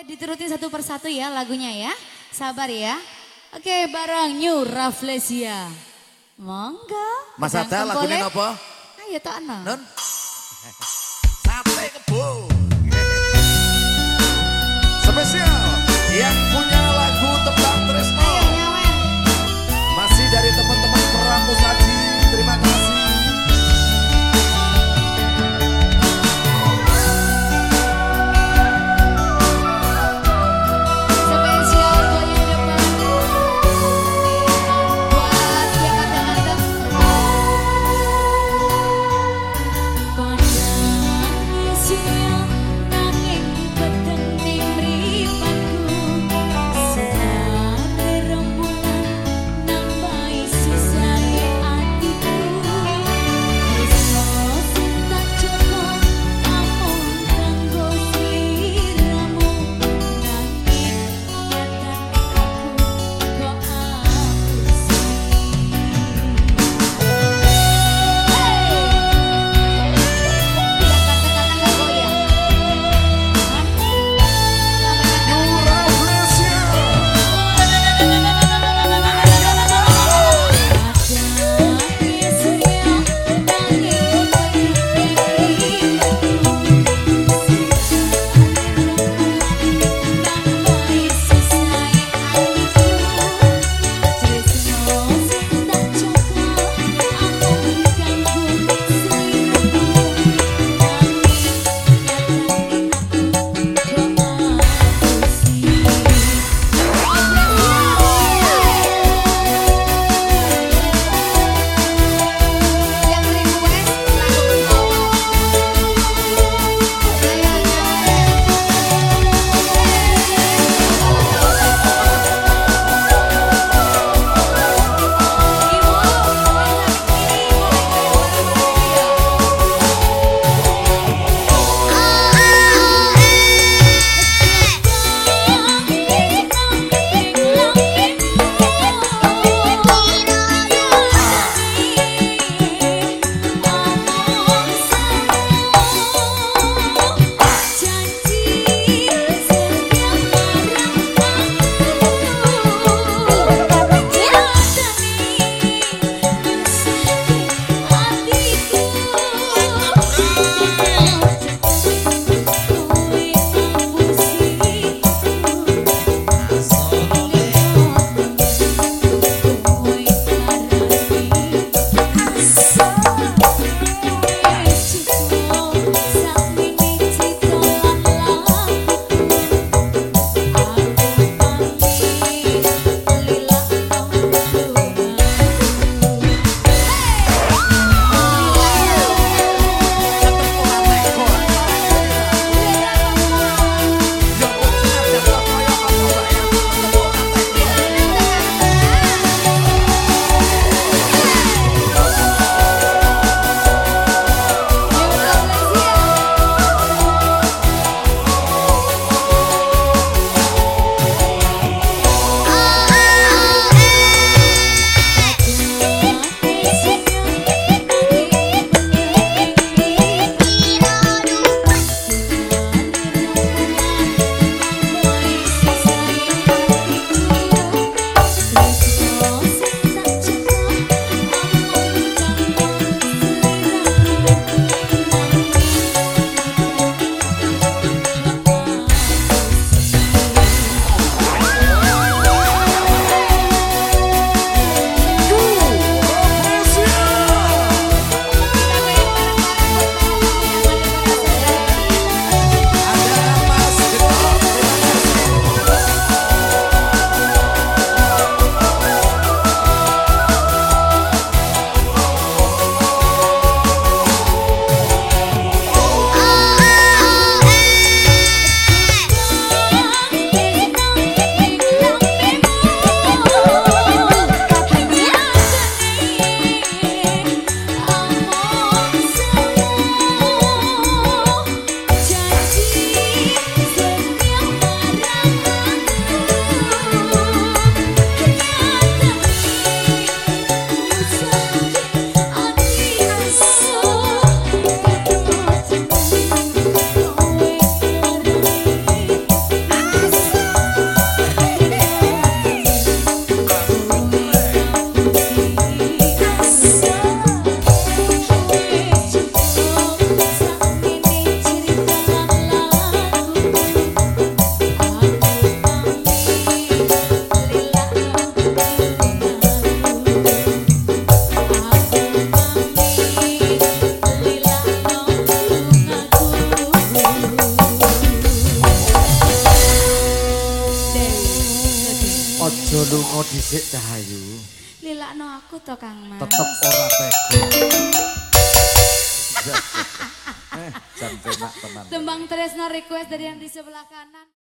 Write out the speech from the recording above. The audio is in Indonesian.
diturutin satu persatu ya lagunya ya. Sabar ya. Oke, bareng New Rafflesia. Monggo. Mas Ada lagunya apa? Ayo tak ana. Nun. Sate kebo. Spesial yang punya lagu Tembang Tresno. Ayo nyawen. Masih dari teman-teman Peramu Saji. Terima kasih. Spesial goyang depan. Buat siapa ganteng? Dek Cahayu. Lilakno aku to Kang Mas. Tetep ora tega. Jan penak tenan. Tembang Tresno request dari yang di sebelah kanan.